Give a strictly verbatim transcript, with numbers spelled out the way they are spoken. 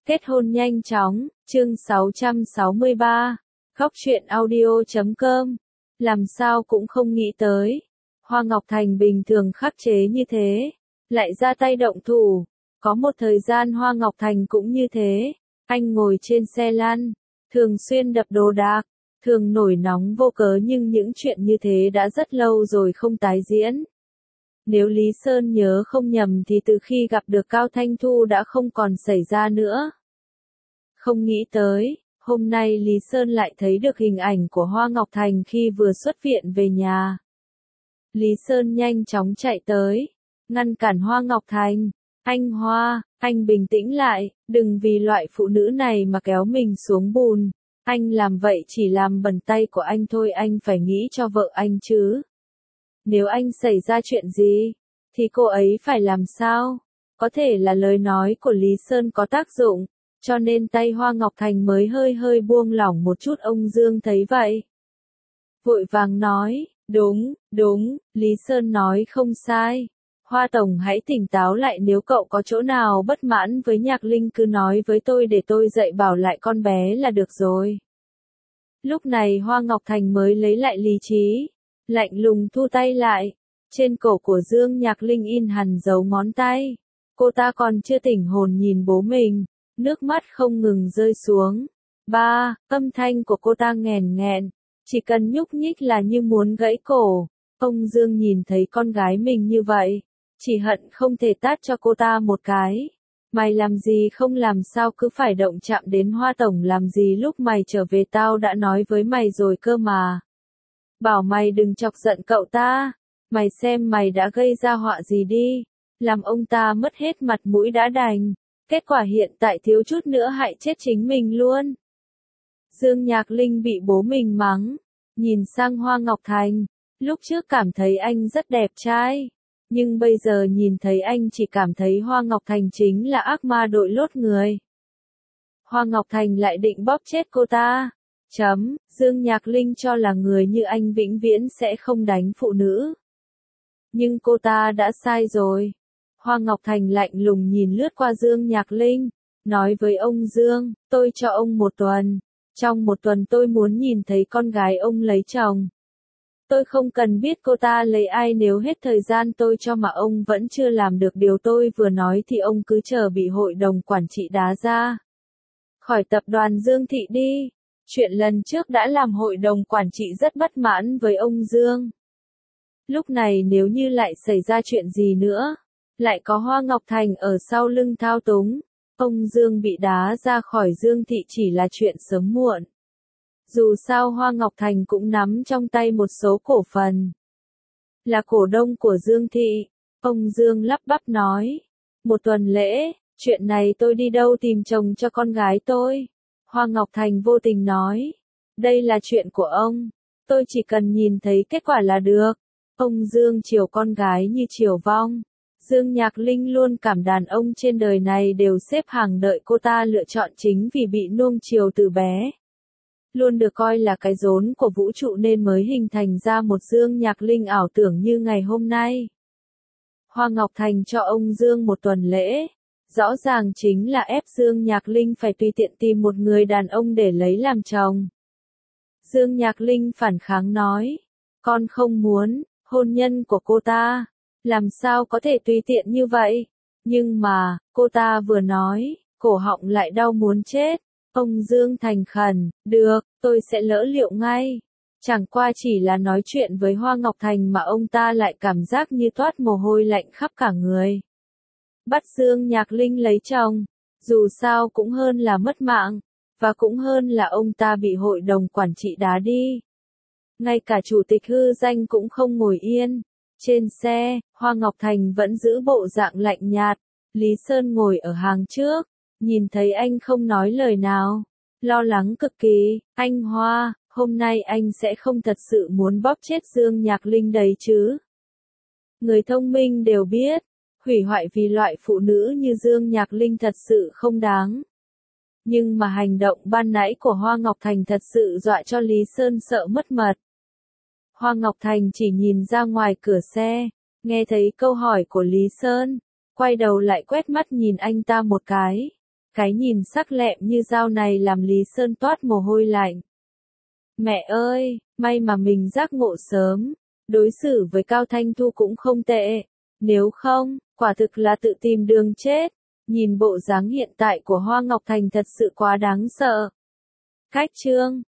Kết hôn nhanh chóng, chương sáu trăm sáu mươi ba, khóc chuyện audio chấm com. Làm sao cũng không nghĩ tới. Hoa Ngọc Thành bình thường khắc chế như thế, lại ra tay động thủ. Có một thời gian Hoa Ngọc Thành cũng như thế. Anh ngồi trên xe lăn, thường xuyên đập đồ đạc, thường nổi nóng vô cớ, nhưng những chuyện như thế đã rất lâu rồi không tái diễn. Nếu Lý Sơn nhớ không nhầm thì từ khi gặp được Cao Thanh Thu đã không còn xảy ra nữa. Không nghĩ tới, hôm nay Lý Sơn lại thấy được hình ảnh của Hoa Ngọc Thành khi vừa xuất viện về nhà. Lý Sơn nhanh chóng chạy tới, ngăn cản Hoa Ngọc Thành. Anh Hoa, anh bình tĩnh lại, đừng vì loại phụ nữ này mà kéo mình xuống bùn. Anh làm vậy chỉ làm bẩn tay của anh thôi, anh phải nghĩ cho vợ anh chứ. Nếu anh xảy ra chuyện gì, thì cô ấy phải làm sao? Có thể là lời nói của Lý Sơn có tác dụng, cho nên tay Hoa Ngọc Thành mới hơi hơi buông lỏng một chút. Ông Dương thấy vậy, vội vàng nói, đúng, đúng, Lý Sơn nói không sai. Hoa Tổng hãy tỉnh táo lại, nếu cậu có chỗ nào bất mãn với Nhạc Linh cứ nói với tôi để tôi dạy bảo lại con bé là được rồi. Lúc này Hoa Ngọc Thành mới lấy lại lý trí, lạnh lùng thu tay lại. Trên cổ của Dương Nhạc Linh in hằn dấu ngón tay. Cô ta còn chưa tỉnh hồn nhìn bố mình, nước mắt không ngừng rơi xuống. Ba, âm thanh của cô ta nghèn nghẹn, chỉ cần nhúc nhích là như muốn gãy cổ. Ông Dương nhìn thấy con gái mình như vậy, chỉ hận không thể tát cho cô ta một cái. Mày làm gì không làm sao cứ phải động chạm đến Hoa Tổng làm gì, lúc mày trở về tao đã nói với mày rồi cơ mà. Bảo mày đừng chọc giận cậu ta, mày xem mày đã gây ra họa gì đi, làm ông ta mất hết mặt mũi đã đành, kết quả hiện tại thiếu chút nữa hại chết chính mình luôn. Dương Nhạc Linh bị bố mình mắng, nhìn sang Hoa Ngọc Thành, lúc trước cảm thấy anh rất đẹp trai, nhưng bây giờ nhìn thấy anh chỉ cảm thấy Hoa Ngọc Thành chính là ác ma đội lốt người. Hoa Ngọc Thành lại định bóp chết cô ta. Chấm, Dương Nhạc Linh cho là người như anh vĩnh viễn sẽ không đánh phụ nữ. Nhưng cô ta đã sai rồi. Hoa Ngọc Thành lạnh lùng nhìn lướt qua Dương Nhạc Linh, nói với ông Dương, tôi cho ông một tuần. Trong một tuần tôi muốn nhìn thấy con gái ông lấy chồng. Tôi không cần biết cô ta lấy ai, nếu hết thời gian tôi cho mà ông vẫn chưa làm được điều tôi vừa nói thì ông cứ chờ bị hội đồng quản trị đá ra khỏi tập đoàn Dương Thị đi. Chuyện lần trước đã làm hội đồng quản trị rất bất mãn với ông Dương. Lúc này nếu như lại xảy ra chuyện gì nữa, lại có Hoa Ngọc Thành ở sau lưng thao túng, ông Dương bị đá ra khỏi Dương Thị chỉ là chuyện sớm muộn. Dù sao Hoa Ngọc Thành cũng nắm trong tay một số cổ phần, là cổ đông của Dương Thị. Ông Dương lắp bắp nói, một tuần lễ, chuyện này tôi đi đâu tìm chồng cho con gái tôi? Hoa Ngọc Thành vô tình nói, đây là chuyện của ông, tôi chỉ cần nhìn thấy kết quả là được. Ông Dương chiều con gái như chiều vong. Dương Nhạc Linh luôn cảm đàn ông trên đời này đều xếp hàng đợi cô ta lựa chọn, chính vì bị nuông chiều từ bé, luôn được coi là cái rốn của vũ trụ nên mới hình thành ra một Dương Nhạc Linh ảo tưởng như ngày hôm nay. Hoa Ngọc Thành cho ông Dương một tuần lễ, rõ ràng chính là ép Dương Nhạc Linh phải tùy tiện tìm một người đàn ông để lấy làm chồng. Dương Nhạc Linh phản kháng nói, con không muốn, hôn nhân của cô ta, làm sao có thể tùy tiện như vậy? Nhưng mà, cô ta vừa nói, cổ họng lại đau muốn chết. Ông Dương thành khẩn, được, tôi sẽ lỡ liệu ngay. Chẳng qua chỉ là nói chuyện với Hoa Ngọc Thành mà ông ta lại cảm giác như toát mồ hôi lạnh khắp cả người. Bắt Dương Nhạc Linh lấy chồng, dù sao cũng hơn là mất mạng, và cũng hơn là ông ta bị hội đồng quản trị đá đi. Ngay cả chủ tịch hư danh cũng không ngồi yên. Trên xe, Hoa Ngọc Thành vẫn giữ bộ dạng lạnh nhạt. Lý Sơn ngồi ở hàng trước, nhìn thấy anh không nói lời nào, lo lắng cực kỳ. Anh Hoa, hôm nay anh sẽ không thật sự muốn bóp chết Dương Nhạc Linh đấy chứ? Người thông minh đều biết, hủy hoại vì loại phụ nữ như Dương Nhạc Linh thật sự không đáng. Nhưng mà hành động ban nãy của Hoa Ngọc Thành thật sự dọa cho Lý Sơn sợ mất mật. Hoa Ngọc Thành chỉ nhìn ra ngoài cửa xe, nghe thấy câu hỏi của Lý Sơn, quay đầu lại quét mắt nhìn anh ta một cái. Cái nhìn sắc lẹm như dao này làm Lý Sơn toát mồ hôi lạnh. Mẹ ơi, may mà mình giác ngộ sớm, đối xử với Cao Thanh Thu cũng không tệ. Nếu không, quả thực là tự tìm đường chết. Nhìn bộ dáng hiện tại của Hoa Ngọc Thành thật sự quá đáng sợ. Cách chương